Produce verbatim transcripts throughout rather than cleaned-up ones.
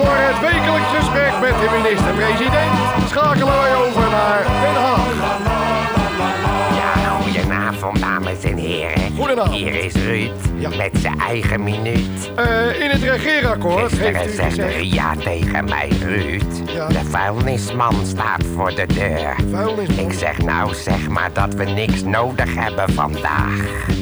voor het wekelijks gesprek met de minister-president schakelen wij over naar Den Haag. Ja, goedenavond, dames en heren. Goedenavond. Hier is Ruud, Ja. met zijn eigen minuut. Uh, in het regeerakkoord Gisteren heeft u zegt gezegd... Ria tegen mij, Ruud. Ja. De vuilnisman staat voor de deur. Vuilnisman? Ik zeg nou, zeg maar dat we niks nodig hebben vandaag.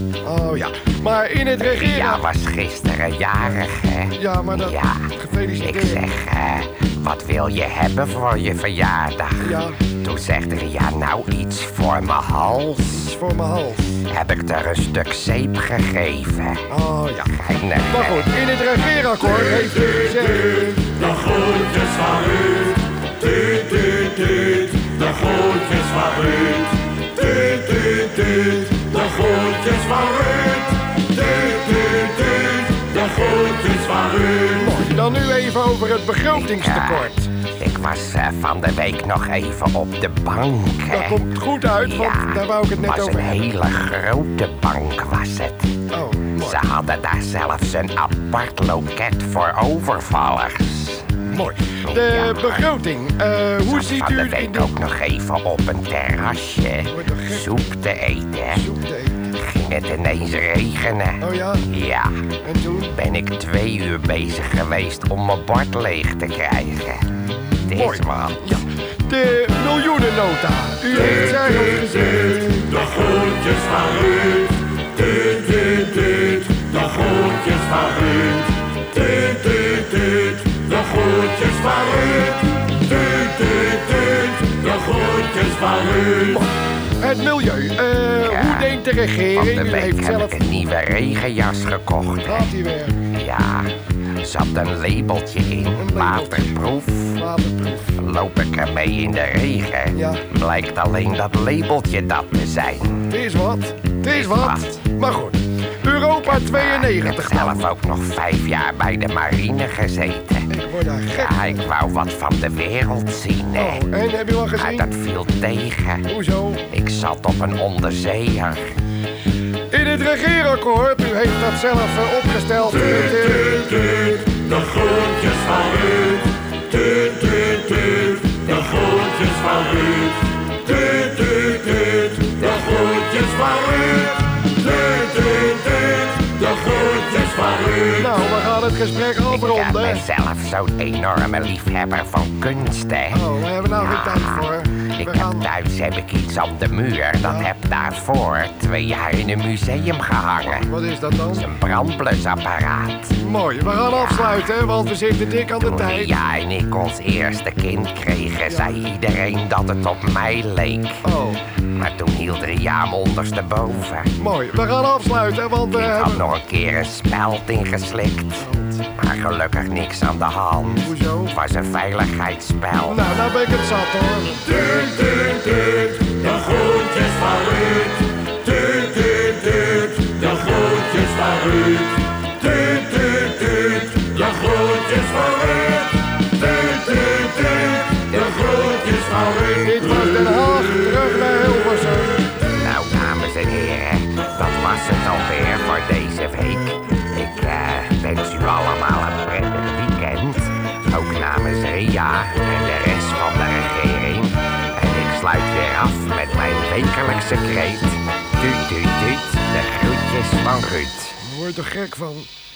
Oh ja, maar in het regeerakkoord... Ria was gisteren jarig, hè? Ja, maar dat... Ja, Gefeliciteerd. ik zeg, eh, wat wil je hebben voor je verjaardag? Ja. Toen zegt Ria, nou iets voor mijn hals. Iets voor mijn hals. Heb ik er een stuk zeep gegeven. Oh ja. Geinig, Maar hè? goed, in het regeerakkoord heeft u gezegd... De groetjes van Ruud. Tuut, tuut, tuut. De groetjes van Ruud. Tuut, tuut, tuut. De groetjes van Ruud. Tuut, tuut, tuut. De groetjes van Ruud. Mooi, dan nu even over het begrotingstekort. Ik, ik was eh, van de week nog even op de bank. hè. Dat komt goed uit, want Ja, daar wou ik het net was over een hebben. hele grote bank was het. Oh, mooi. Ze hadden daar zelfs een apart loket voor overvallers. Mooi. De Ja. begroting, eh, hoe Zat ziet van u de het in week de... ook nog even op een terrasje Wordt toch gek? soep te eten. Soep te eten. Ging het ineens regenen. Oh ja? Ja, En toen? ben ik twee uur bezig geweest om mijn bord leeg te krijgen. Het Mooi. is wat. Ja. De miljoenennota. U heeft zelf gezegd... De groetjes van Ruud. Tuut, tuut, tuut. De groetjes van Ruud. Tuut, tuut, tuut. De groetjes van Ruud. Tuut, tuut, tuut. De groetjes van Ruud. Het milieu. Eh, Ja. Hoe denkt de Van regering? de U week heeft heb zelf... ik een nieuwe regenjas gekocht. hè. Gaat hij weer. Ja, er zat een labeltje in. labeltje. Waterproef. Waterproef. Loop ik ermee in de regen, Ja. blijkt alleen dat labeltje dat te zijn. Het is wat. Het is wat. wat. Maar goed. Europa Maar ik tweeënnegentig heb dan. zelf ook nog vijf jaar bij de marine gezeten. Ik word daar gek Ja, ik van. wou wat van de wereld zien, hè. Oh, en heb je al Maar gezien? dat viel tegen. Hoezo? Ik zat op een onderzeeër. In het regeerakkoord, u heeft dat zelf eh, opgesteld. Met, eh, Tuut, tuut. De groetjes van Ruud. Tuut, tuut, tuut. De groetjes van Ruud. Tuut, tuut, tuut. De groetjes van Ruud. Tuut, tuut, tuut. De groetjes van Ruud. Nou, we gaan het gesprek Ik eh, afronden. ben zelf zo'n enorme liefhebber van kunst, hè. Oh, we hebben nou geen tijd voor. Ik We heb gaan... thuis heb ik iets aan de muur. Dat heb daarvoor twee jaar in een museum gehangen. Wat is dat dan? Een brandblusapparaat. Mooi, we gaan afsluiten, want we zitten dik aan de Toen tijd. Ria en ik ons eerste kind kregen, zei iedereen dat het op mij leek. Oh, Maar toen hield Ria hem ondersteboven. mooi. We gaan afsluiten, want we Ik had hebben... nog een keer een speld ingeslikt. Maar gelukkig niks aan de hand. Hoezo? Het was een veiligheidsspel. Nou, nou ben ik het zat hoor. Tuut, tuut, tuut. De groetjes van Ruud. Tuut, tuut, tuut. De groetjes van Ruud. Tuut, tuut, tuut. De groetjes van Ruud. Tuut, tuut, tuut. De groetjes van Ruud. Dit was Den Haag, terug naar Hilversum. Nou, dames en heren, dat was het alweer voor deze week. Ik eh, wens u allemaal een prettig weekend. Ook namens Ria en de rest van de regering. En ik sluit weer af met mijn wekelijkse kreet. Tuut, tuut, tuut, de groetjes van Ruud. Daar word je toch gek van?